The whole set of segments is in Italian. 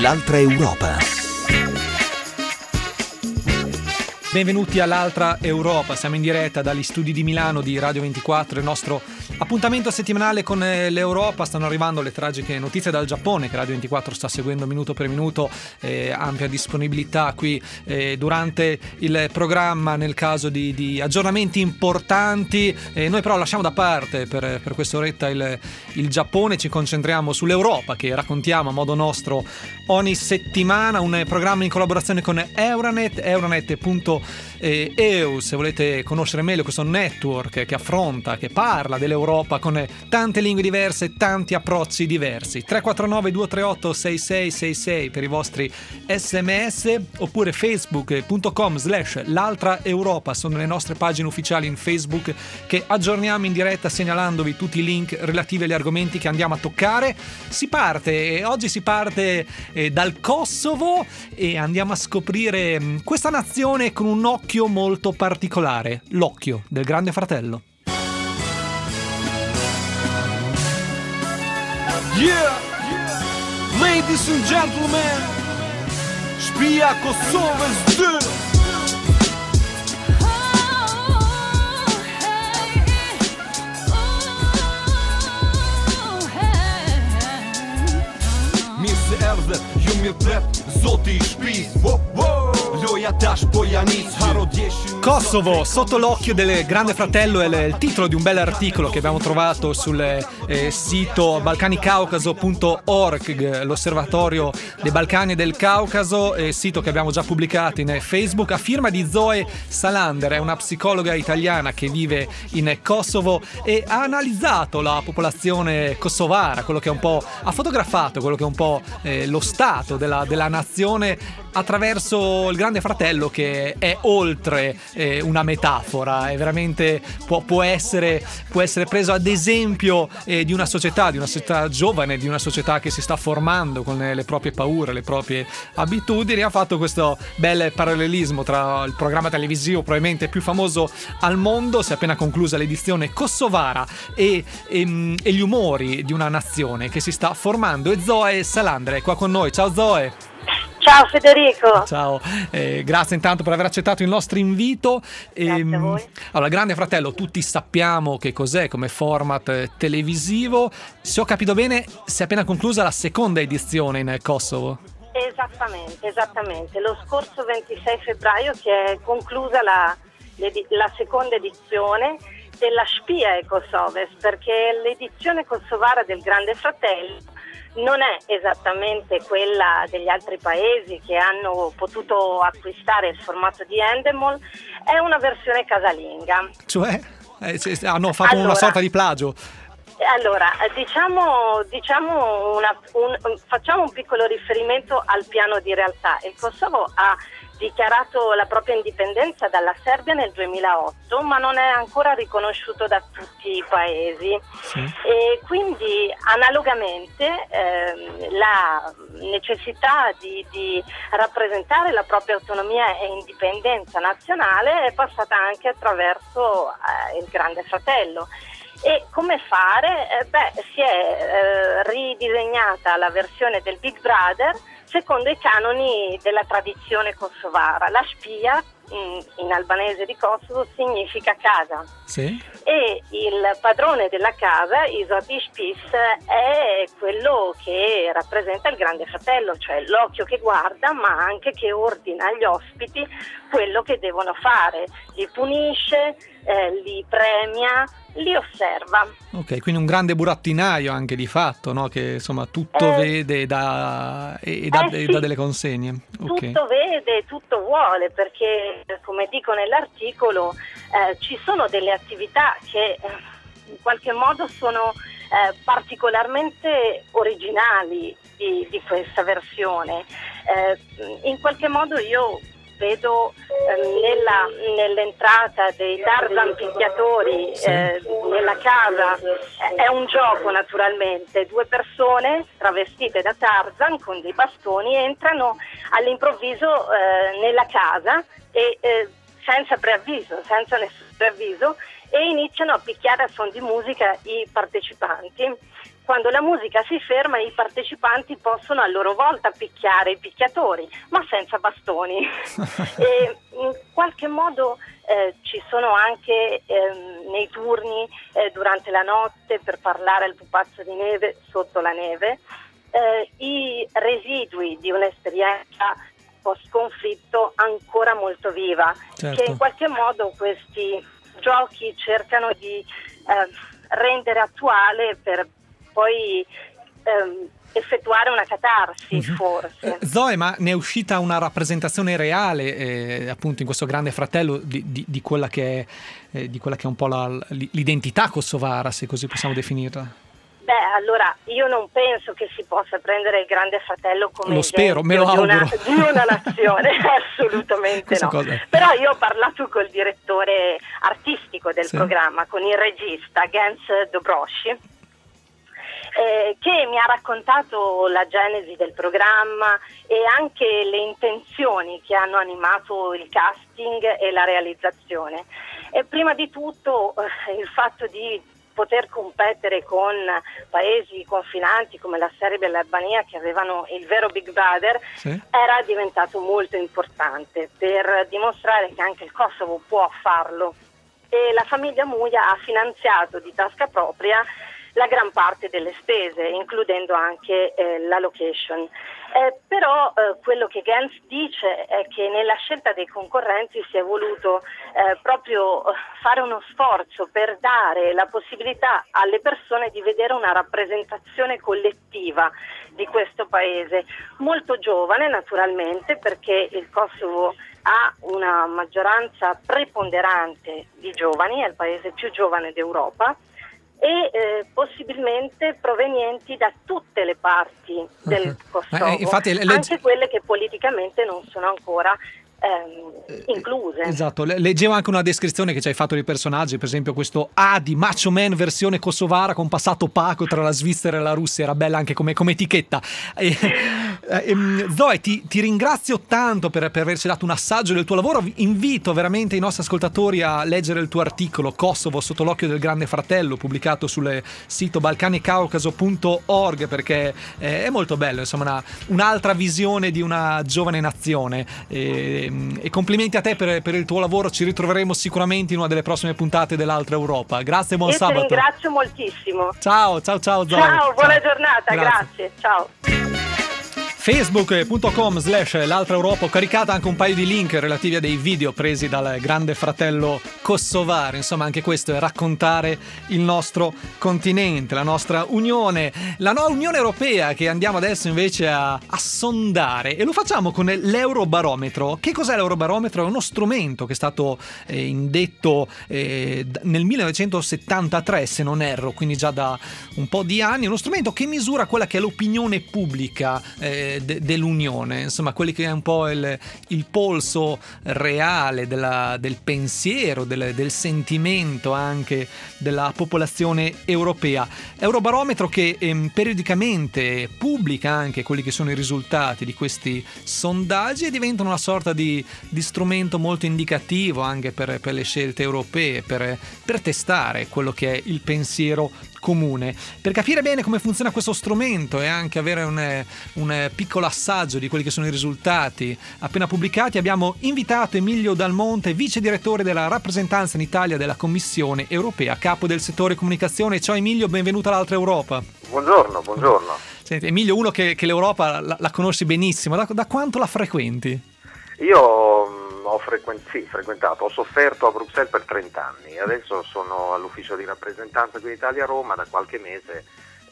l'altra Europa. Benvenuti all'altra Europa, siamo in diretta dagli studi di Milano di Radio 24, il nostro appuntamento settimanale con l'Europa. Stanno arrivando le tragiche notizie dal Giappone che Radio 24 sta seguendo minuto per minuto, ampia disponibilità qui durante il programma nel caso di aggiornamenti importanti. Noi però lasciamo da parte per questa oretta il Giappone, ci concentriamo sull'Europa che raccontiamo a modo nostro ogni settimana, un programma in collaborazione con Euronet.eu. Se volete conoscere meglio questo network che affronta, che parla dell'Europa con tante lingue diverse e tanti approcci diversi. 349 238 6666 per i vostri sms, oppure facebook.com/l'altra Europa sono le nostre pagine ufficiali in Facebook che aggiorniamo in diretta segnalandovi tutti i link relativi agli argomenti che andiamo a toccare. Oggi si parte dal Kosovo e andiamo a scoprire questa nazione con un occhio molto particolare, l'occhio del Grande Fratello. Yeah, ladies and gentlemen, Spia Kosovo is due. Mirë se erdhe, ju mirë prep, zoti I shpis. Loja tash po janis, haro djeshin. Kosovo sotto l'occhio del Grande Fratello è il titolo di un bel articolo che abbiamo trovato sul sito balcanicaucaso.org, l'osservatorio dei Balcani e del Caucaso, sito che abbiamo già pubblicato in Facebook, a firma di Zoe Salander, è una psicologa italiana che vive in Kosovo e ha analizzato la popolazione kosovara, quello che è un po', ha fotografato quello che è un po' lo stato della nazione attraverso il Grande Fratello, che è oltre una metafora, è veramente può essere preso ad esempio di una società giovane, di una società che si sta formando con le proprie paure, le proprie abitudini. Ha fatto questo bel parallelismo tra il programma televisivo probabilmente più famoso al mondo, si è appena conclusa l'edizione kosovara, e gli umori di una nazione che si sta formando. E Zoe Salander è qua con noi. Ciao Zoe. Ciao Federico. Ciao, grazie intanto per aver accettato il nostro invito. Grazie a voi. Allora, Grande Fratello, tutti sappiamo che cos'è come format televisivo. Se ho capito bene, si è appena conclusa la seconda edizione in Kosovo. Esattamente. Lo scorso 26 febbraio si è conclusa la seconda edizione della Spia e Kosoves, perché l'edizione kosovara del Grande Fratello non è esattamente quella degli altri paesi che hanno potuto acquistare il formato di Endemol, è una versione casalinga. Cioè? Hanno fatto una sorta di plagio. Allora, facciamo un piccolo riferimento al piano di realtà. Il Kosovo ha dichiarato la propria indipendenza dalla Serbia nel 2008, ma non è ancora riconosciuto da tutti I paesi. Sì. E quindi analogamente la necessità di rappresentare la propria autonomia e indipendenza nazionale è passata anche attraverso il Grande Fratello. E come fare? Si è ridisegnata la versione del Big Brother secondo I canoni della tradizione kosovara. La spia in albanese di Kosovo significa casa. Sì. E il padrone della casa, Izoti Spis, è quello che rappresenta il Grande Fratello, cioè l'occhio che guarda ma anche che ordina agli ospiti quello che devono fare, li punisce, li premia, li osserva. Ok, quindi un grande burattinaio anche di fatto, no? Che insomma tutto vede e dà delle consegne. Okay. Tutto vede, tutto vuole, perché come dico nell'articolo ci sono delle attività che in qualche modo sono particolarmente originali di questa versione. In qualche modo io vedo nell'entrata dei Tarzan picchiatori nella casa, è un gioco naturalmente, due persone travestite da Tarzan con dei bastoni entrano all'improvviso nella casa e senza nessun preavviso, e iniziano a picchiare a suon di musica I partecipanti. quando la musica si ferma i partecipanti possono a loro volta picchiare i picchiatori, ma senza bastoni. E in qualche modo ci sono anche nei turni durante la notte, per parlare al pupazzo di neve sotto la neve, i residui di un'esperienza post-conflitto ancora molto viva, certo, che in qualche modo questi giochi cercano di rendere attuale per poi effettuare una catarsi, forse. Zoe, ma ne è uscita una rappresentazione reale, appunto in questo Grande Fratello, di quella che è un po' l'identità kosovara, se così possiamo definirla? Beh, allora, io non penso che si possa prendere il Grande Fratello come lo spero, me lo auguro, di una nazione, assolutamente no. Però io ho parlato col direttore artistico del programma, con il regista Gens Dobroshi, che mi ha raccontato la genesi del programma e anche le intenzioni che hanno animato il casting e la realizzazione. E prima di tutto il fatto di poter competere con paesi confinanti come la Serbia e l'Albania, che avevano il vero Big Brother, era diventato molto importante per dimostrare che anche il Kosovo può farlo. E la famiglia Muja ha finanziato di tasca propria la gran parte delle spese, includendo anche la location. Però quello che Gens dice è che nella scelta dei concorrenti si è voluto proprio fare uno sforzo per dare la possibilità alle persone di vedere una rappresentazione collettiva di questo paese, molto giovane naturalmente, perché il Kosovo ha una maggioranza preponderante di giovani, è il paese più giovane d'Europa, e possibilmente provenienti da tutte le parti del Kosovo, infatti, anche quelle che politicamente non sono ancora incluse. Esatto, leggevo anche una descrizione che ci hai fatto dei personaggi, per esempio questo Adi, Macho Man versione kosovara con passato opaco tra la Svizzera e la Russia, era bella anche come etichetta. Zoe, ti ringrazio tanto per averci dato un assaggio del tuo lavoro. Invito veramente i nostri ascoltatori a leggere il tuo articolo Kosovo sotto l'occhio del Grande Fratello, pubblicato sul sito balcanicaucaso.org, perché è molto bello, insomma, un'altra visione di una giovane nazione. E complimenti a te per il tuo lavoro. Ci ritroveremo sicuramente in una delle prossime puntate dell'Altra Europa. Grazie e buon sabato. Ti ringrazio moltissimo. Ciao Zoe. Ciao, buona giornata. Grazie. Ciao. Facebook.com/l'Altra Europa. Ho caricato anche un paio di link relativi a dei video presi dal Grande Fratello kosovaro. Insomma, anche questo è raccontare il nostro continente, la nostra Unione, la nuova Unione Europea, che andiamo adesso invece a sondare, e lo facciamo con l'Eurobarometro. Che cos'è l'Eurobarometro? È uno strumento che è stato indetto nel 1973, se non erro, quindi già da un po' di anni. È uno strumento che misura quella che è l'opinione pubblica dell'Unione, insomma, quelli che è un po' il polso reale del pensiero, del sentimento anche della popolazione europea. Eurobarometro che periodicamente pubblica anche quelli che sono i risultati di questi sondaggi e diventano una sorta di strumento molto indicativo anche per le scelte europee, per testare quello che è il pensiero comune. Per capire bene come funziona questo strumento e anche avere un piccolo assaggio di quelli che sono i risultati appena pubblicati, abbiamo invitato Emilio Dal Monte, vice direttore della rappresentanza in Italia della Commissione Europea, capo del settore comunicazione. Ciao Emilio, benvenuto all'Altra Europa. Buongiorno. Senti, Emilio, uno che l'Europa la conosci benissimo, da quanto la frequenti? Io ho frequentato, ho sofferto a Bruxelles per 30 anni, adesso sono all'ufficio di rappresentanza qui in Italia a Roma da qualche mese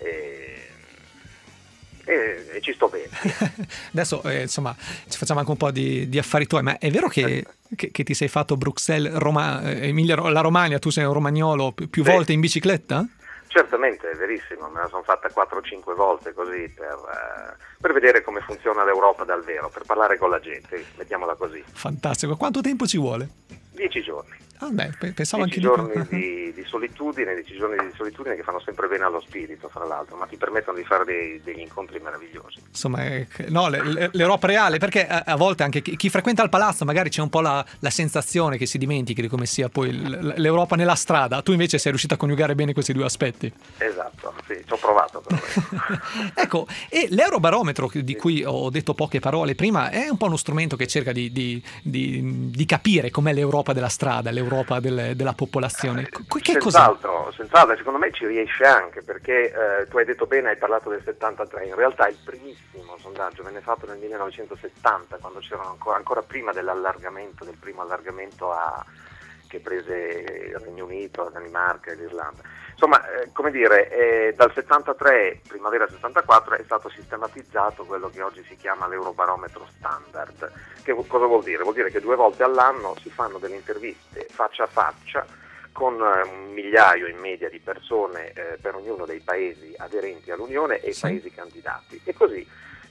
e ci sto bene. Adesso insomma ci facciamo anche un po' di affari tuoi, ma è vero che ti sei fatto Bruxelles, Roma, Emilia, la Romagna, tu sei un romagnolo più volte in bicicletta? Certamente, è verissimo, me la sono fatta 4-5 volte così per vedere come funziona l'Europa dal vero, per parlare con la gente, mettiamola così. Fantastico, quanto tempo ci vuole? 10 giorni. Pensavo anche giorni di solitudine, 10 giorni di solitudine che fanno sempre bene allo spirito, fra l'altro, ma ti permettono di fare degli incontri maravillosi. Insomma, l'Europa reale, perché a volte anche chi frequenta il palazzo magari c'è un po' la sensazione che si dimentichi di come sia poi l'Europa nella strada. Tu invece sei riuscito a coniugare bene questi due aspetti. Esatto, sì, ci ho provato però. Ecco, e l'Eurobarometro, di cui ho detto poche parole prima, è un po' uno strumento che cerca di capire com'è l'Europa della strada, l'Europa della popolazione. Senz'altro, secondo me ci riesce anche, perché tu hai detto bene, hai parlato del 73, in realtà il primissimo sondaggio venne fatto nel 1970, quando c'erano ancora prima del primo allargamento che prese il Regno Unito, Danimarca e l'Irlanda. Insomma, dal 73, primavera 74, è stato sistematizzato quello che oggi si chiama l'Eurobarometro standard. Che cosa vuol dire? Vuol dire che 2 volte all'anno si fanno delle interviste faccia a faccia con 1 migliaio in media di persone per ognuno dei paesi aderenti all'Unione e i paesi candidati. E così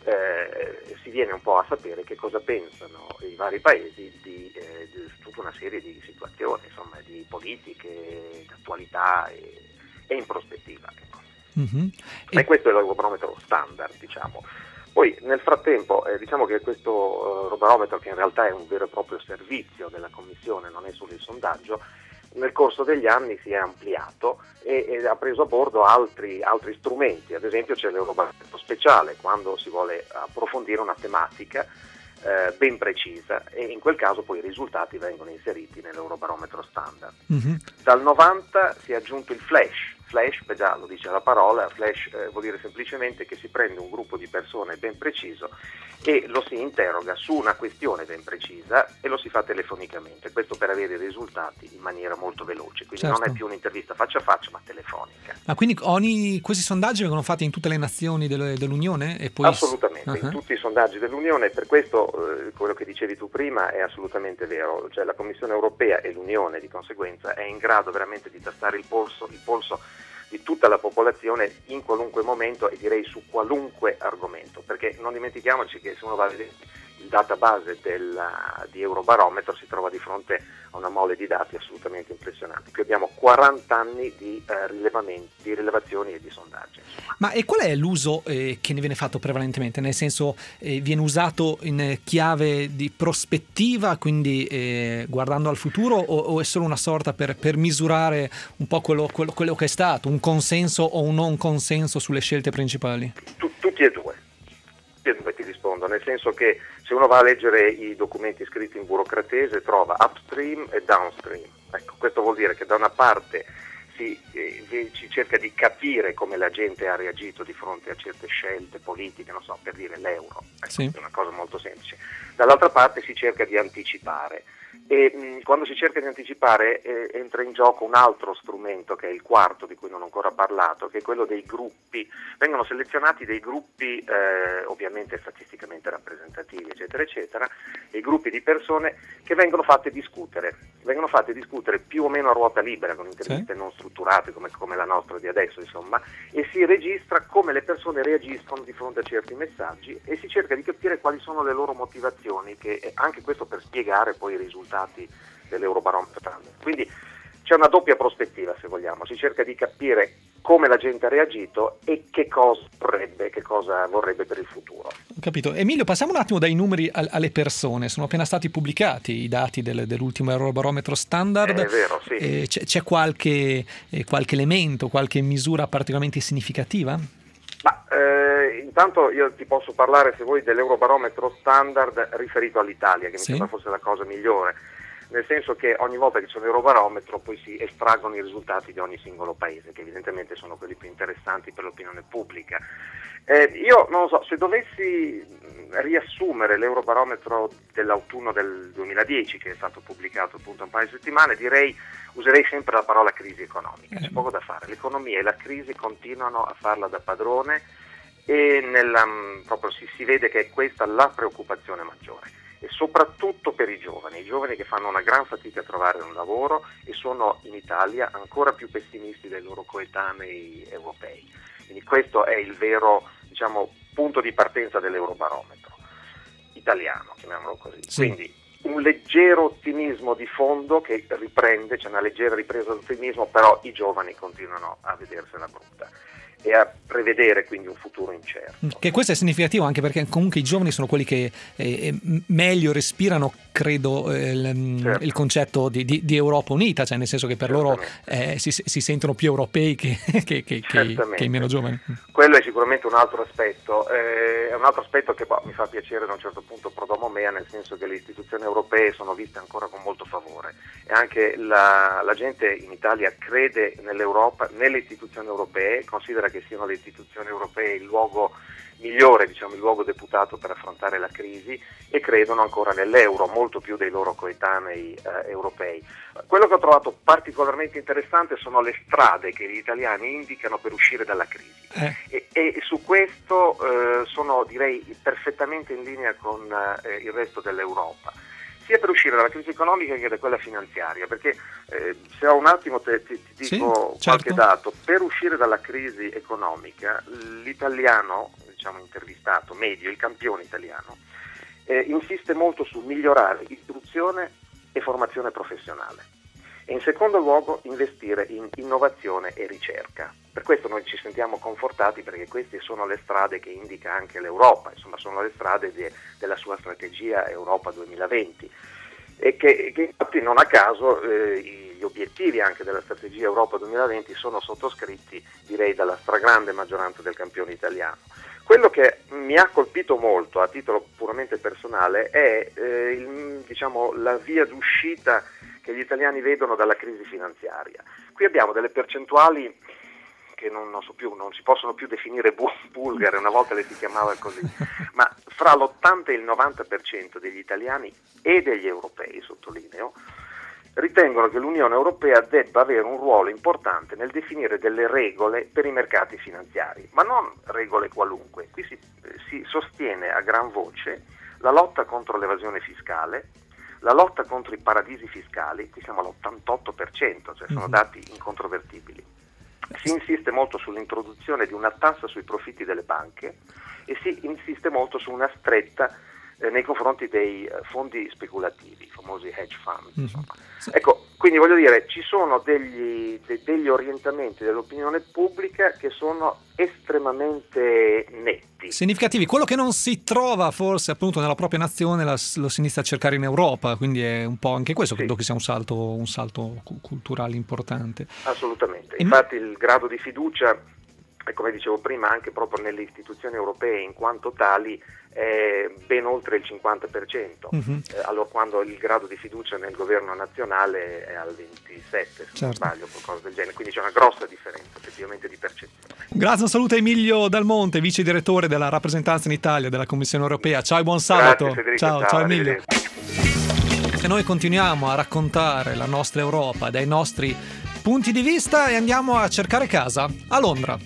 si viene un po' a sapere che cosa pensano i vari paesi di tutta una serie di situazioni, insomma, di politiche, di attualità e in prospettiva. Ecco. Mm-hmm. E questo è l'Eurobarometro standard, diciamo. Poi nel frattempo diciamo che questo Eurobarometro, che in realtà è un vero e proprio servizio della Commissione, non è solo il sondaggio, nel corso degli anni si è ampliato e ha preso a bordo altri strumenti. Ad esempio c'è l'Eurobarometro speciale, quando si vuole approfondire una tematica ben precisa, e in quel caso poi i risultati vengono inseriti nell'Eurobarometro standard. Mm-hmm. Dal 90 si è aggiunto il flash, beh, già lo dice la parola, flash vuol dire semplicemente che si prende un gruppo di persone ben preciso e lo si interroga su una questione ben precisa e lo si fa telefonicamente, questo per avere i risultati in maniera molto veloce, quindi non è più un'intervista faccia a faccia ma telefonica. Ma quindi questi sondaggi vengono fatti in tutte le nazioni dell'Unione? E poi... Assolutamente, in tutti i sondaggi dell'Unione, per questo quello che dicevi tu prima è assolutamente vero, cioè la Commissione europea e l'Unione di conseguenza è in grado veramente di tastare il polso di tutta la popolazione in qualunque momento e direi su qualunque argomento, perché non dimentichiamoci che se uno va a vedere il database di Eurobarometro si trova di fronte a una mole di dati assolutamente impressionanti. Qui abbiamo 40 anni di rilevazioni e di sondaggi. Ma e qual è l'uso che ne viene fatto prevalentemente? Nel senso, viene usato in chiave di prospettiva, quindi guardando al futuro, o è solo una sorta per misurare un po' quello che è stato, un consenso o un non consenso sulle scelte principali? Tutti e due ti rispondo, nel senso che se uno va a leggere i documenti scritti in burocratese trova upstream e downstream. Ecco, questo vuol dire che da una parte si cerca di capire come la gente ha reagito di fronte a certe scelte politiche, non so, per dire l'euro, ecco, è una cosa molto semplice. Dall'altra parte si cerca di anticipare. E quando si cerca di anticipare entra in gioco un altro strumento che è il quarto, di cui non ho ancora parlato, che è quello dei gruppi. Vengono selezionati dei gruppi ovviamente statisticamente rappresentativi eccetera eccetera, e gruppi di persone che vengono fatte discutere più o meno a ruota libera, con interviste non strutturate come la nostra di adesso, insomma, e si registra come le persone reagiscono di fronte a certi messaggi e si cerca di capire quali sono le loro motivazioni, che anche questo per spiegare poi i risultati dell'Eurobarometro. Quindi c'è una doppia prospettiva, se vogliamo, si cerca di capire come la gente ha reagito e che cosa vorrebbe per il futuro. Ho capito. Emilio, passiamo un attimo dai numeri alle persone. Sono appena stati pubblicati i dati dell'ultimo Eurobarometro standard. È vero, sì. C'è qualche elemento, qualche misura particolarmente significativa? Intanto io ti posso parlare, se vuoi, dell'Eurobarometro standard riferito all'Italia, che mi sembra forse la cosa migliore, nel senso che ogni volta che c'è un Eurobarometro poi si estraggono i risultati di ogni singolo paese, che evidentemente sono quelli più interessanti per l'opinione pubblica. Io non lo so, se dovessi riassumere l'Eurobarometro dell'autunno del 2010, che è stato pubblicato appunto un paio di settimane, userei sempre la parola crisi economica. C'è poco da fare, l'economia e la crisi continuano a farla da padrone e proprio si vede che è questa la preoccupazione maggiore, e soprattutto per i giovani che fanno una gran fatica a trovare un lavoro e sono in Italia ancora più pessimisti dei loro coetanei europei. Quindi questo è il vero, punto di partenza dell'Eurobarometro italiano, chiamiamolo così. Quindi un leggero ottimismo di fondo che riprende, c'è una leggera ripresa d'ottimismo, però i giovani continuano a vedersela brutta e a prevedere quindi un futuro incerto. Che questo è significativo anche perché comunque i giovani sono quelli che meglio respirano, credo, Certo. il concetto di Europa unita, cioè nel senso che per loro si sentono più europei che i meno giovani. Quello è sicuramente un altro aspetto, è un altro aspetto che mi fa piacere da un certo punto pro domo mea, nel senso che le istituzioni europee sono viste ancora con molto favore e anche la gente in Italia crede nell'Europa, nelle istituzioni europee, considera che siano le istituzioni europee il luogo migliore, diciamo il luogo deputato per affrontare la crisi, e credono ancora nell'euro molto più dei loro coetanei europei. Quello che ho trovato particolarmente interessante sono le strade che gli italiani indicano per uscire dalla crisi e su questo sono, direi, perfettamente in linea con il resto dell'Europa, sia per uscire dalla crisi economica che da quella finanziaria, perché se ho un attimo ti dico qualche dato. Per uscire dalla crisi economica l'italiano, diciamo intervistato medio, il campione italiano, insiste molto su migliorare istruzione e formazione professionale e in secondo luogo investire in innovazione e ricerca. Per questo noi ci sentiamo confortati, perché queste sono le strade che indica anche l'Europa, insomma sono le strade della sua strategia Europa 2020 e che infatti non a caso gli obiettivi anche della strategia Europa 2020 sono sottoscritti, direi, dalla stragrande maggioranza del campione italiano. Quello che mi ha colpito molto a titolo puramente personale è la via d'uscita che gli italiani vedono dalla crisi finanziaria. Qui abbiamo delle percentuali che non si possono più definire bulgare, una volta le si chiamava così, ma fra l'80 e il 90% degli italiani e degli europei, sottolineo, ritengono che l'Unione Europea debba avere un ruolo importante nel definire delle regole per i mercati finanziari, ma non regole qualunque. Qui si sostiene a gran voce la lotta contro l'evasione fiscale, la lotta contro i paradisi fiscali, qui siamo all'88%, cioè sono dati incontrovertibili. Si insiste molto sull'introduzione di una tassa sui profitti delle banche e si insiste molto su una stretta nei confronti dei fondi speculativi, i famosi hedge fund. Ecco, quindi voglio dire, ci sono degli orientamenti dell'opinione pubblica che sono estremamente netti. Significativi. Quello che non si trova forse appunto nella propria nazione lo si inizia a cercare in Europa, quindi è un po' anche questo, credo che sia un salto culturale importante. Assolutamente, infatti il grado di fiducia, come dicevo prima, anche proprio nelle istituzioni europee in quanto tali, è ben oltre il 50%, allora quando il grado di fiducia nel governo nazionale è al 27%, se non sbaglio, qualcosa del genere, quindi c'è una grossa differenza effettivamente di percezione. Grazie, un saluto a Emilio Dal Monte, vice direttore della rappresentanza in Italia della Commissione Europea. Ciao e buon sabato. Grazie, Federico, ciao Emilio. E noi continuiamo a raccontare la nostra Europa dai nostri punti di vista e andiamo a cercare casa a Londra.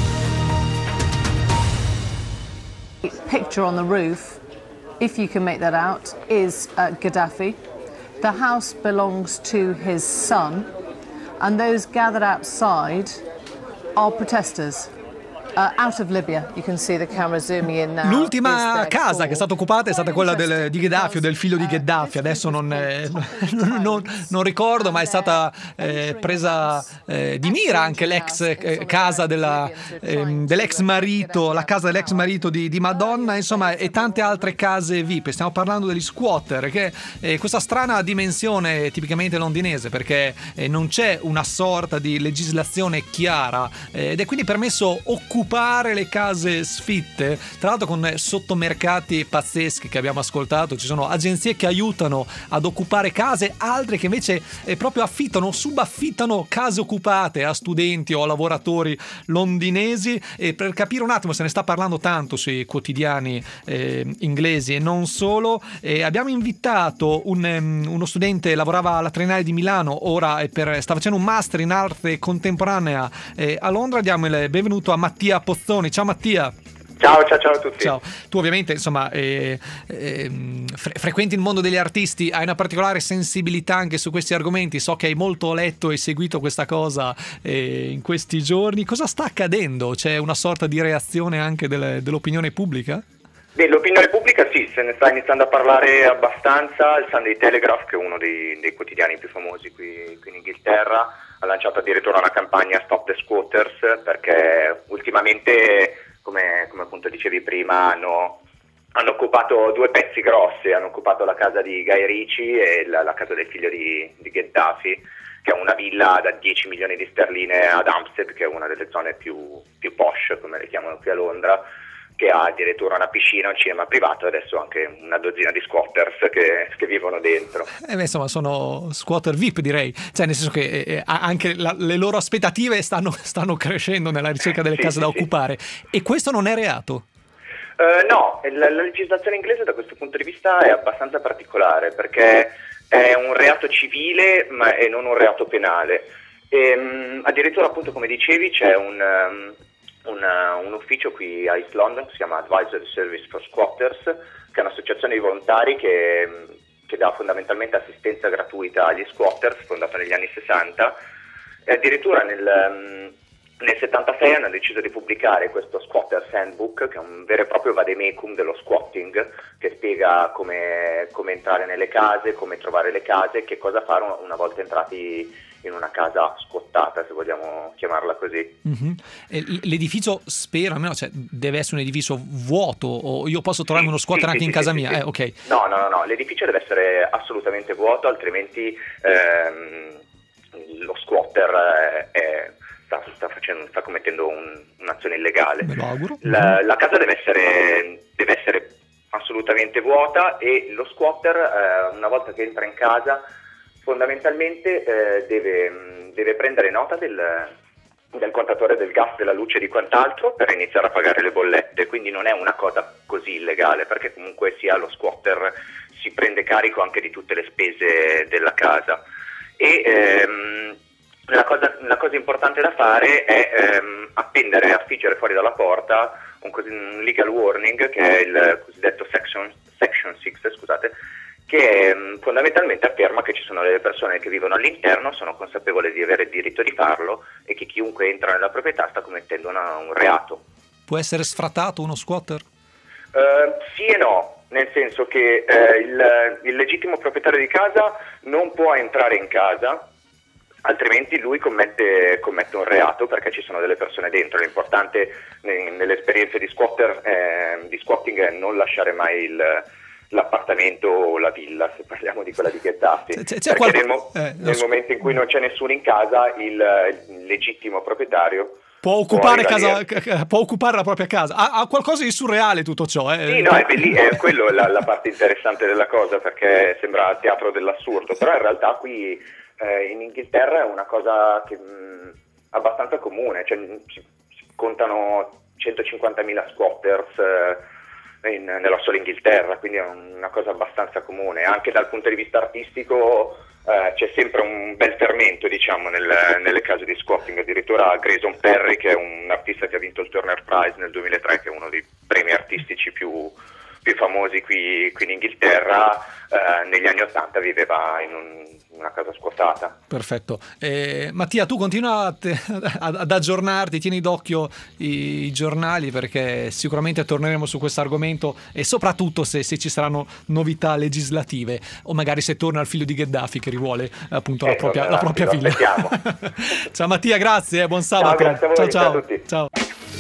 Picture on the roof, if you can make that out, is Gaddafi. The house belongs to his son, and those gathered outside are protesters. Out of Libya, you can see the camera zooming in now. L'ultima casa che è stata occupata è stata quella di Gheddafi o del figlio di Gheddafi, adesso non ricordo, ma è stata presa di mira anche l'ex casa dell'ex marito, la casa dell'ex marito di Madonna, insomma, e tante altre case VIP. Stiamo parlando degli squatter, che è questa strana dimensione tipicamente londinese, perché non c'è una sorta di legislazione chiara ed è quindi permesso occupare le case sfitte, tra l'altro con sottomercati pazzeschi che abbiamo ascoltato. Ci sono agenzie che aiutano ad occupare case, altre che invece proprio subaffittano case occupate a studenti o a lavoratori londinesi. E per capire un attimo, se ne sta parlando tanto sui quotidiani inglesi e non solo, abbiamo invitato uno studente, lavorava alla Triennale di Milano, ora sta facendo un master in arte contemporanea a Londra. Diamo il benvenuto a Mattia Pozzoni. Ciao Mattia. Ciao a tutti. Ciao. Tu ovviamente frequenti il mondo degli artisti, hai una particolare sensibilità anche su questi argomenti, so che hai molto letto e seguito questa cosa in questi giorni. Cosa sta accadendo? C'è una sorta di reazione anche dell'opinione pubblica? Beh, l'opinione pubblica sì, se ne sta iniziando a parlare abbastanza. Il Sunday Telegraph, che è uno dei quotidiani più famosi qui in Inghilterra, ha lanciato addirittura una campagna Stop the Squatters, perché ultimamente, come appunto dicevi prima, hanno occupato due pezzi grossi, hanno occupato la casa di Guy Ritchie e la casa del figlio di Gheddafi, che è una villa da 10 milioni di sterline ad Hampstead, che è una delle zone più posh, come le chiamano qui a Londra, che ha addirittura una piscina, un cinema privato e adesso anche una dozzina di squatters che vivono dentro. Insomma, sono squatter VIP, direi, cioè nel senso che anche le loro aspettative stanno crescendo nella ricerca delle case da occupare. E questo non è reato? No, la legislazione inglese da questo punto di vista è abbastanza particolare, perché è un reato civile e non un reato penale. Addirittura, appunto, come dicevi, c'è un ufficio qui a East London che si chiama Advisory Service for Squatters, che è un'associazione di volontari che dà fondamentalmente assistenza gratuita agli squatters, fondata negli anni 60, e addirittura nel 76 hanno deciso di pubblicare questo Squatters Handbook, che è un vero e proprio vademecum dello squatting, che spiega come entrare nelle case, come trovare le case, che cosa fare una volta entrati in una casa squattata, se vogliamo chiamarla così. Mm-hmm. L'edificio, spero, almeno, cioè, deve essere un edificio vuoto, o io posso trovarmi uno squatter anche in casa mia? Sì. Ok. No, l'edificio deve essere assolutamente vuoto, altrimenti lo squatter sta commettendo un'azione illegale. Me lo auguro. La casa deve essere assolutamente vuota, e lo squatter, una volta che entra in casa, fondamentalmente deve prendere nota del contatore del gas, della luce e di quant'altro per iniziare a pagare le bollette. Quindi non è una cosa così illegale, perché comunque sia lo squatter si prende carico anche di tutte le spese della casa. E la cosa importante da fare è affiggere fuori dalla porta un legal warning, che è il cosiddetto section 6, scusate, che fondamentalmente afferma che ci sono delle persone che vivono all'interno, sono consapevoli di avere il diritto di farlo, e che chiunque entra nella proprietà sta commettendo un reato. Può essere sfrattato uno squatter? Sì e no, nel senso che il legittimo proprietario di casa non può entrare in casa, altrimenti lui commette un reato, perché ci sono delle persone dentro. L'importante nelle esperienze di squatting è non lasciare mai l'appartamento o la villa, se parliamo di quella di Gheddafi, perché nel momento in cui non c'è nessuno in casa, il legittimo proprietario può occupare la propria casa. Ha qualcosa di surreale tutto ciò. Sì, no, è quello la parte interessante della cosa, perché sembra teatro dell'assurdo, però in realtà qui in Inghilterra è una cosa che abbastanza comune, cioè si contano 150.000 squatters nella sola Inghilterra, quindi è una cosa abbastanza comune. Anche dal punto di vista artistico c'è sempre un bel fermento, diciamo, nelle case di squatting. Addirittura Grayson Perry, che è un artista che ha vinto il Turner Prize nel 2003, che è uno dei premi artistici più famosi qui in Inghilterra, negli anni '80 viveva in una casa squattata. Perfetto. Mattia, tu continua ad aggiornarti, tieni d'occhio i giornali, perché sicuramente torneremo su questo argomento, e soprattutto se ci saranno novità legislative, o magari se torna il figlio di Gheddafi che rivuole appunto la propria villa. Ciao Mattia, grazie, buon sabato. Ciao, grazie a voi, ciao. a tutti. Ciao.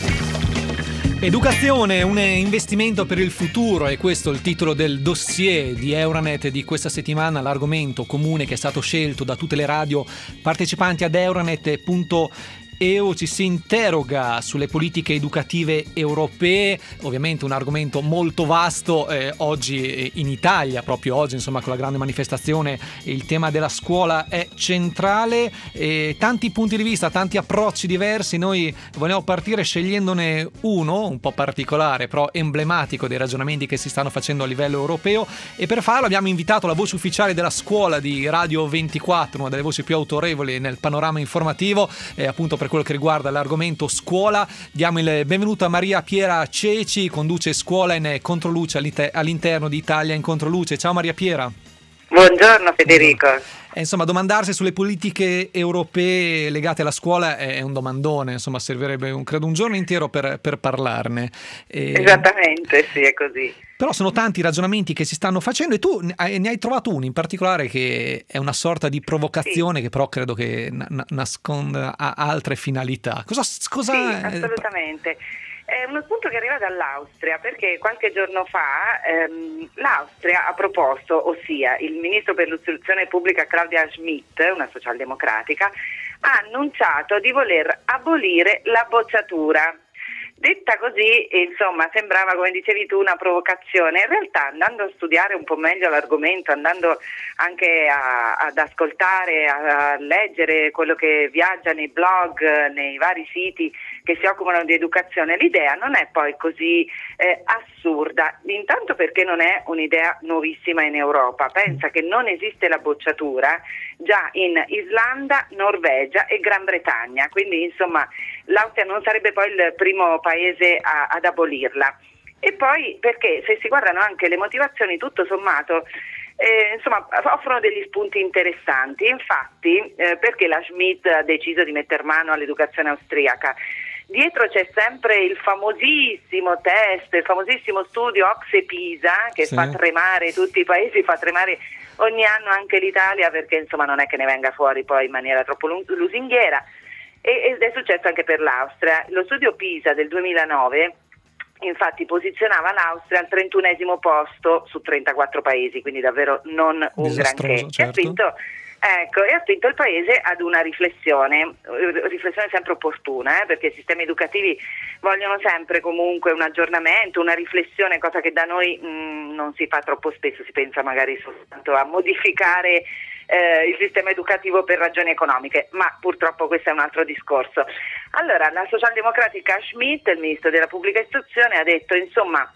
Educazione, un investimento per il futuro, è questo il titolo del dossier di Euranet di questa settimana. L'argomento comune che è stato scelto da tutte le radio partecipanti ad Euranet.eu ci si interroga sulle politiche educative europee, ovviamente un argomento molto vasto. Oggi in Italia, proprio oggi, insomma, con la grande manifestazione, il tema della scuola è centrale, tanti punti di vista, tanti approcci diversi. Noi vogliamo partire scegliendone uno un po' particolare, però emblematico dei ragionamenti che si stanno facendo a livello europeo, e per farlo abbiamo invitato la voce ufficiale della scuola di Radio 24, una delle voci più autorevoli nel panorama informativo, appunto per quello che riguarda l'argomento scuola. Diamo il benvenuto a Maria Piera Ceci, conduce Scuola in Controluce all'interno di Italia in Controluce. Ciao Maria Piera. Buongiorno Federico. Insomma, domandarsi sulle politiche europee legate alla scuola è un domandone, insomma, servirebbe credo un giorno intero per parlarne. Esattamente, sì, è così. Però sono tanti i ragionamenti che si stanno facendo e tu ne hai trovato uno in particolare che è una sorta di provocazione, sì, che però credo che nasconda altre finalità. Cosa sì, assolutamente. È uno spunto che arriva dall'Austria, perché qualche giorno fa l'Austria ha proposto, ossia il ministro per l'istruzione pubblica Claudia Schmidt, una socialdemocratica, ha annunciato di voler abolire la bocciatura. Detta così, insomma, sembrava, come dicevi tu, una provocazione. In realtà, andando a studiare un po' meglio l'argomento, andando anche ad ascoltare, a leggere quello che viaggia nei blog, nei vari siti che si occupano di educazione, l'idea non è poi così assurda. Intanto perché non è un'idea nuovissima in Europa. Pensa che non esiste la bocciatura già in Islanda, Norvegia e Gran Bretagna, quindi insomma l'Austria non sarebbe poi il primo paese ad abolirla. E poi perché se si guardano anche le motivazioni, tutto sommato insomma offrono degli spunti interessanti. Infatti perché la Schmidt ha deciso di metter mano all'educazione austriaca? Dietro c'è sempre il famosissimo test, il famosissimo studio OCSE-PISA che fa tremare tutti i paesi, fa tremare ogni anno anche l'Italia, perché insomma non è che ne venga fuori poi in maniera troppo lusinghiera, ed è successo anche per l'Austria. Lo studio PISA del 2009 infatti posizionava l'Austria al 31esimo posto su 34 paesi, quindi davvero non un granché. Certo. E ha spinto il paese ad una riflessione sempre opportuna, perché i sistemi educativi vogliono sempre comunque un aggiornamento, una riflessione, cosa che da noi non si fa troppo spesso, si pensa magari soltanto a modificare il sistema educativo per ragioni economiche, ma purtroppo questo è un altro discorso. Allora, la socialdemocratica Schmidt, il ministro della pubblica istruzione, ha detto insomma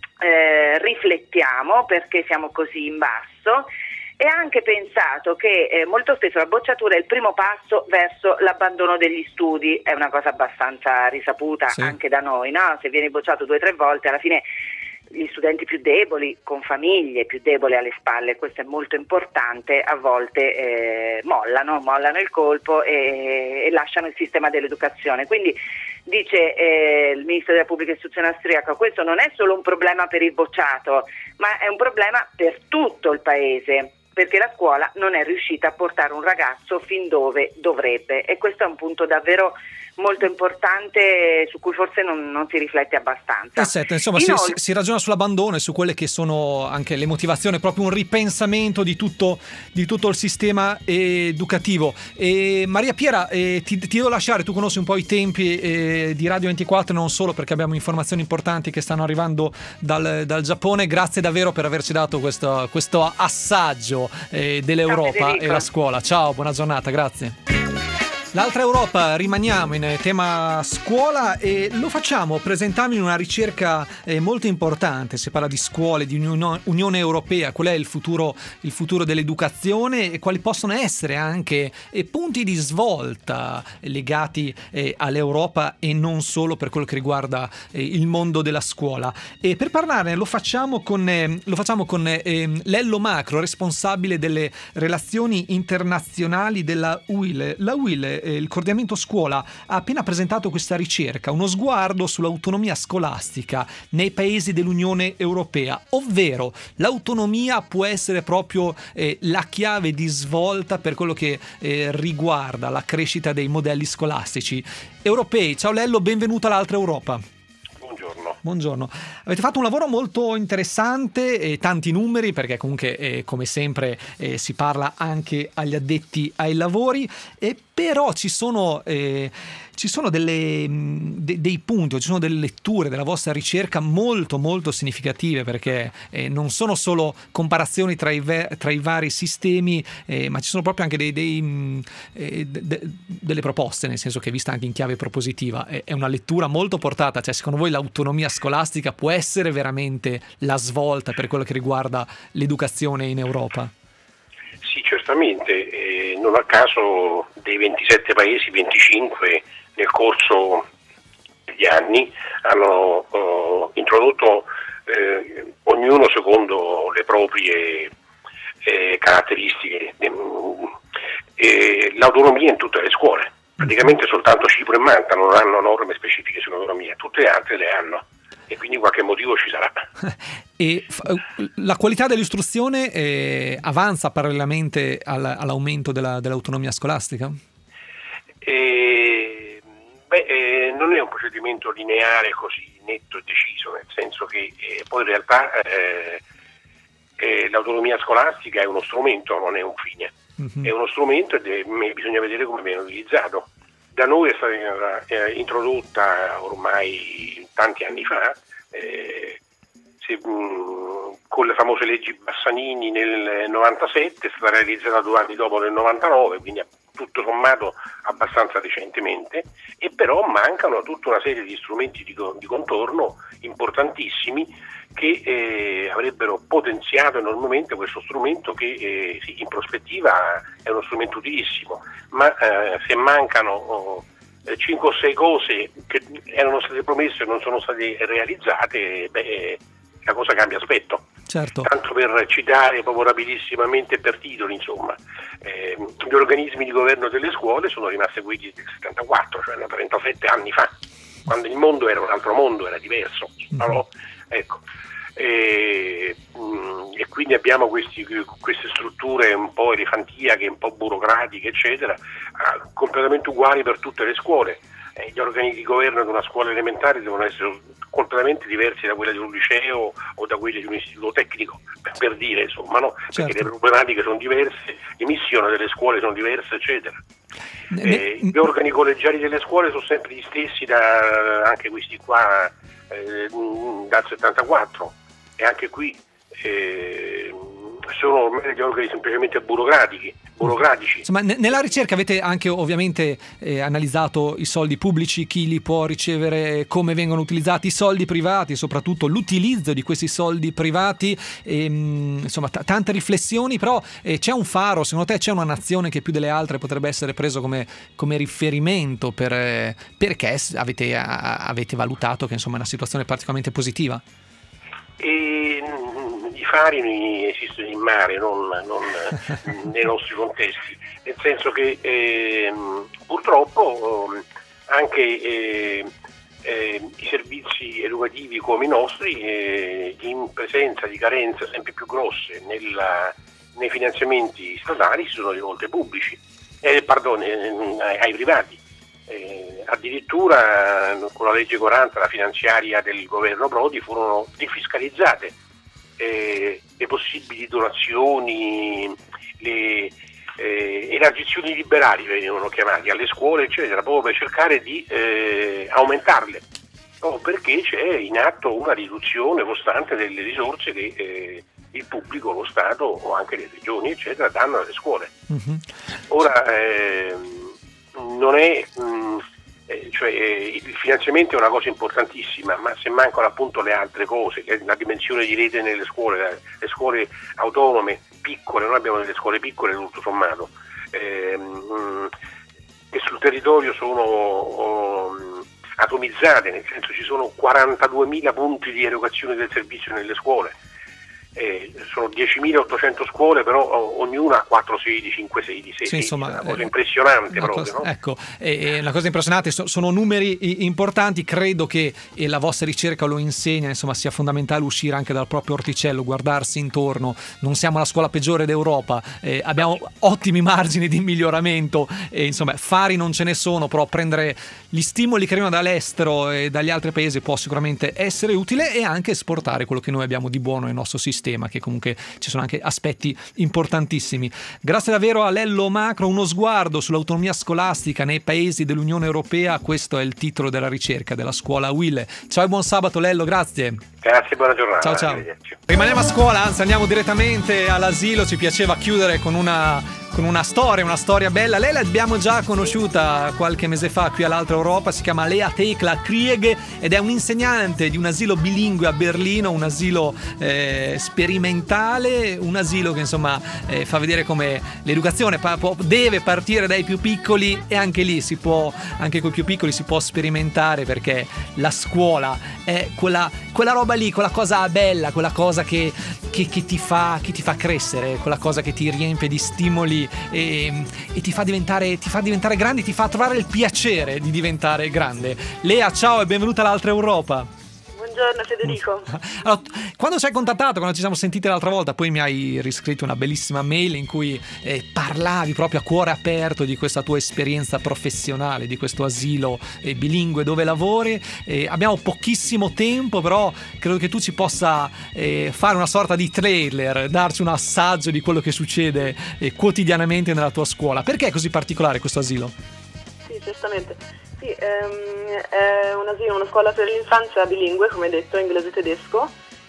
riflettiamo perché siamo così in basso, e ha anche pensato che molto spesso la bocciatura è il primo passo verso l'abbandono degli studi. È una cosa abbastanza risaputa anche da noi, no? Se vieni bocciato 2 o 3 volte, alla fine gli studenti più deboli, con famiglie più deboli alle spalle, questo è molto importante, a volte mollano il colpo e lasciano il sistema dell'educazione. Quindi dice il ministro della pubblica istruzione austriaca, questo non è solo un problema per il bocciato, ma è un problema per tutto il paese, perché la scuola non è riuscita a portare un ragazzo fin dove dovrebbe, e questo è un punto davvero molto importante su cui forse non si riflette abbastanza. Insomma, si ragiona sull'abbandono e su quelle che sono anche le motivazioni, proprio un ripensamento di tutto il sistema educativo. Maria Piera, ti devo lasciare, tu conosci un po' i tempi di Radio 24, non solo, perché abbiamo informazioni importanti che stanno arrivando dal Giappone. Grazie davvero per averci dato questo assaggio dell'Europa e la scuola. Ciao, buona giornata, grazie. L'altra Europa, rimaniamo in tema scuola e lo facciamo presentando in una ricerca molto importante. Si parla di scuole, di Unione Europea, qual è il futuro dell'educazione e quali possono essere anche punti di svolta legati all'Europa e non solo per quello che riguarda il mondo della scuola. E per parlarne lo facciamo con Lello Macro, responsabile delle relazioni internazionali della UIL. La UIL, il coordinamento scuola, ha appena presentato questa ricerca, uno sguardo sull'autonomia scolastica nei paesi dell'Unione Europea, ovvero l'autonomia può essere proprio la chiave di svolta per quello che riguarda la crescita dei modelli scolastici europei. Ciao Lello, benvenuto all'Altra Europa. Buongiorno. Avete fatto un lavoro molto interessante e tanti numeri, perché comunque come sempre si parla anche agli addetti ai lavori, però ci sono dei punti, ci sono delle letture della vostra ricerca molto molto significative, perché non sono solo comparazioni tra i vari sistemi, ma ci sono proprio anche delle proposte, nel senso che vista anche in chiave propositiva è una lettura molto portata. Cioè, secondo voi l'autonomia scolastica può essere veramente la svolta per quello che riguarda l'educazione in Europa? Sì, certamente, non a caso dei 27 paesi, 25 nel corso degli anni hanno introdotto, ognuno secondo le proprie caratteristiche. L'autonomia in tutte le scuole, praticamente soltanto Cipro e Malta non hanno norme specifiche sull'autonomia, tutte le altre le hanno, e quindi qualche motivo ci sarà. E la qualità dell'istruzione avanza parallelamente all'aumento dell'autonomia scolastica? Non è un procedimento lineare così netto e deciso, nel senso che poi in realtà l'autonomia scolastica è uno strumento, non è un fine. È uno strumento e bisogna vedere come viene utilizzato. Da noi è stata introdotta ormai tanti anni fa, con le famose leggi Bassanini nel 97, è stata realizzata 2 anni dopo nel 99, quindi tutto sommato abbastanza recentemente, e però mancano tutta una serie di strumenti di contorno importantissimi che avrebbero potenziato enormemente questo strumento che sì, in prospettiva è uno strumento utilissimo, ma se mancano 5 o 6 cose che erano state promesse e non sono state realizzate, la cosa cambia aspetto. Certo. Tanto per citare proprio rapidissimamente per titoli, insomma, gli organismi di governo delle scuole sono rimasti quelli del 74, cioè 37 anni fa, quando il mondo era un altro mondo, era diverso. No? Ecco. E quindi abbiamo queste strutture un po' elefantiache, un po' burocratiche, eccetera, completamente uguali per tutte le scuole. Gli organi di governo di una scuola elementare devono essere completamente diversi da quella di un liceo o da quelle di un istituto tecnico, per dire, insomma, no? Certo. Perché le problematiche sono diverse, le missioni delle scuole sono diverse, eccetera. Gli organi collegiali delle scuole sono sempre gli stessi, anche questi qua, dal 74, e anche qui sono ormai degli organi semplicemente burocratici. Insomma, nella ricerca avete anche ovviamente analizzato i soldi pubblici, chi li può ricevere, come vengono utilizzati i soldi privati, soprattutto l'utilizzo di questi soldi privati, insomma tante riflessioni, però c'è un faro, secondo te c'è una nazione che più delle altre potrebbe essere preso come riferimento perché avete valutato che insomma è una situazione particolarmente positiva? I fari esistono in mare, non nei nostri contesti, nel senso che purtroppo anche i servizi educativi come i nostri, in presenza di carenze sempre più grosse nei finanziamenti statali, si sono rivolti ai pubblici, ai privati. Addirittura con la legge 40, la finanziaria del governo Prodi, furono defiscalizzate le possibili donazioni, le elargizioni liberali venivano chiamati alle scuole, eccetera, proprio per cercare di aumentarle, proprio perché c'è in atto una riduzione costante delle risorse che il pubblico, lo Stato o anche le regioni, eccetera, danno alle scuole. Ora non è il finanziamento è una cosa importantissima, ma se mancano appunto le altre cose, la dimensione di rete nelle scuole, le scuole autonome piccole, noi abbiamo delle scuole piccole tutto sommato, che sul territorio sono atomizzate, nel senso ci sono 42.000 punti di erogazione del servizio nelle scuole. Sono 10.800 scuole, però ognuna ha 4 sedi, 5 sedi, 6 sedi, insomma, una cosa impressionante proprio, no? Ecco, una cosa impressionante, sono numeri importanti, credo che la vostra ricerca lo insegna, insomma sia fondamentale uscire anche dal proprio orticello, guardarsi intorno, non siamo la scuola peggiore d'Europa, abbiamo ottimi margini di miglioramento, insomma fari non ce ne sono, però prendere gli stimoli che arrivano dall'estero e dagli altri paesi può sicuramente essere utile, e anche esportare quello che noi abbiamo di buono nel nostro sistema, che comunque ci sono anche aspetti importantissimi. Grazie davvero a Lello Macro, uno sguardo sull'autonomia scolastica nei paesi dell'Unione Europea, questo è il titolo della ricerca della scuola Will. Ciao e buon sabato Lello, grazie. Grazie, buona giornata. Ciao. Rimaniamo a scuola, anzi andiamo direttamente all'asilo, ci piaceva chiudere con con una storia bella. Lei l'abbiamo già conosciuta qualche mese fa qui all'Altra Europa, si chiama Lea Tekla Krieg ed è un'insegnante di un asilo bilingue a Berlino, un asilo sperimentale, un asilo che insomma fa vedere come l'educazione deve partire dai più piccoli, e anche lì anche con i più piccoli si può sperimentare, perché la scuola è quella roba lì, quella cosa bella, quella cosa che ti fa crescere, quella cosa che ti riempie di stimoli e ti fa diventare grande, ti fa trovare il piacere di diventare grande. Lea, ciao e benvenuta all'Altra Europa. Buongiorno Federico. Allora, quando ci hai contattato, quando ci siamo sentiti l'altra volta, poi mi hai riscritto una bellissima mail in cui parlavi proprio a cuore aperto di questa tua esperienza professionale, di questo asilo bilingue dove lavori. Abbiamo pochissimo tempo, però credo che tu ci possa fare una sorta di trailer, darci un assaggio di quello che succede quotidianamente nella tua scuola. Perché è così particolare questo asilo? Sì, certamente. Sì, è un asilo, una scuola per l'infanzia bilingue, come detto, inglese-tedesco.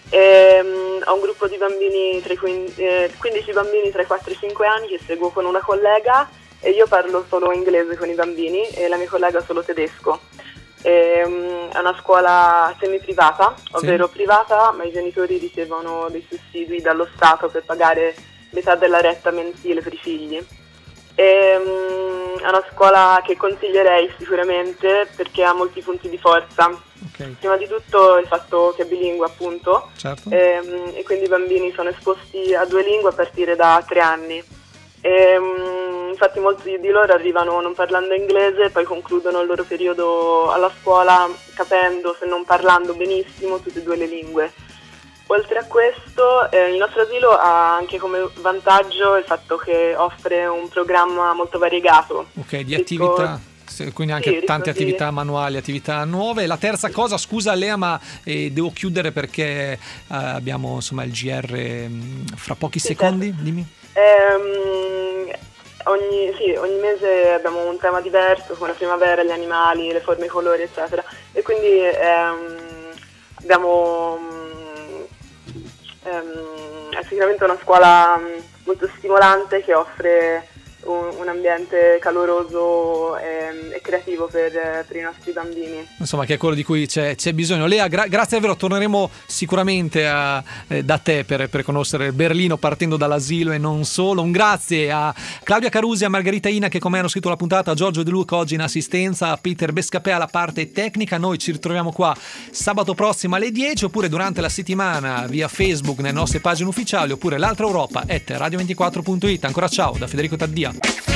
Ho un gruppo di bambini, 15 bambini tra i 4 e i 5 anni che seguo con una collega, e io parlo solo inglese con i bambini e la mia collega solo tedesco. È una scuola semi-privata, ovvero privata, ma i genitori ricevono dei sussidi dallo Stato per pagare metà della retta mensile per i figli. È una scuola che consiglierei sicuramente perché ha molti punti di forza. Okay. Prima di tutto il fatto che è bilingue, appunto, certo. E quindi i bambini sono esposti a 2 lingue a partire da 3 anni. Infatti molti di loro arrivano non parlando inglese, poi concludono il loro periodo alla scuola capendo, se non parlando benissimo, tutte e 2 le lingue. Oltre a questo, il nostro asilo ha anche come vantaggio il fatto che offre un programma molto variegato. Ok, di attività, quindi anche tante attività manuali, attività nuove. La terza cosa, scusa Lea, ma devo chiudere perché abbiamo insomma il GR fra pochi secondi, certo. Dimmi. Ogni mese abbiamo un tema diverso, come la primavera, gli animali, le forme, i colori, eccetera. E quindi è sicuramente una scuola molto stimolante che offre un ambiente caloroso e creativo per i nostri bambini. Insomma, che è quello di cui c'è bisogno. Lea, grazie davvero, torneremo sicuramente da te per conoscere Berlino partendo dall'asilo e non solo. Un grazie a Claudia Carusi, a Margherita Ina che con me hanno scritto la puntata, a Giorgio De Luca oggi in assistenza, a Peter Bescapè alla parte tecnica. Noi ci ritroviamo qua sabato prossimo alle 10 oppure durante la settimana via Facebook nelle nostre pagine ufficiali oppure l'Altra Europa @radio24.it. Ancora ciao da Federico Taddia.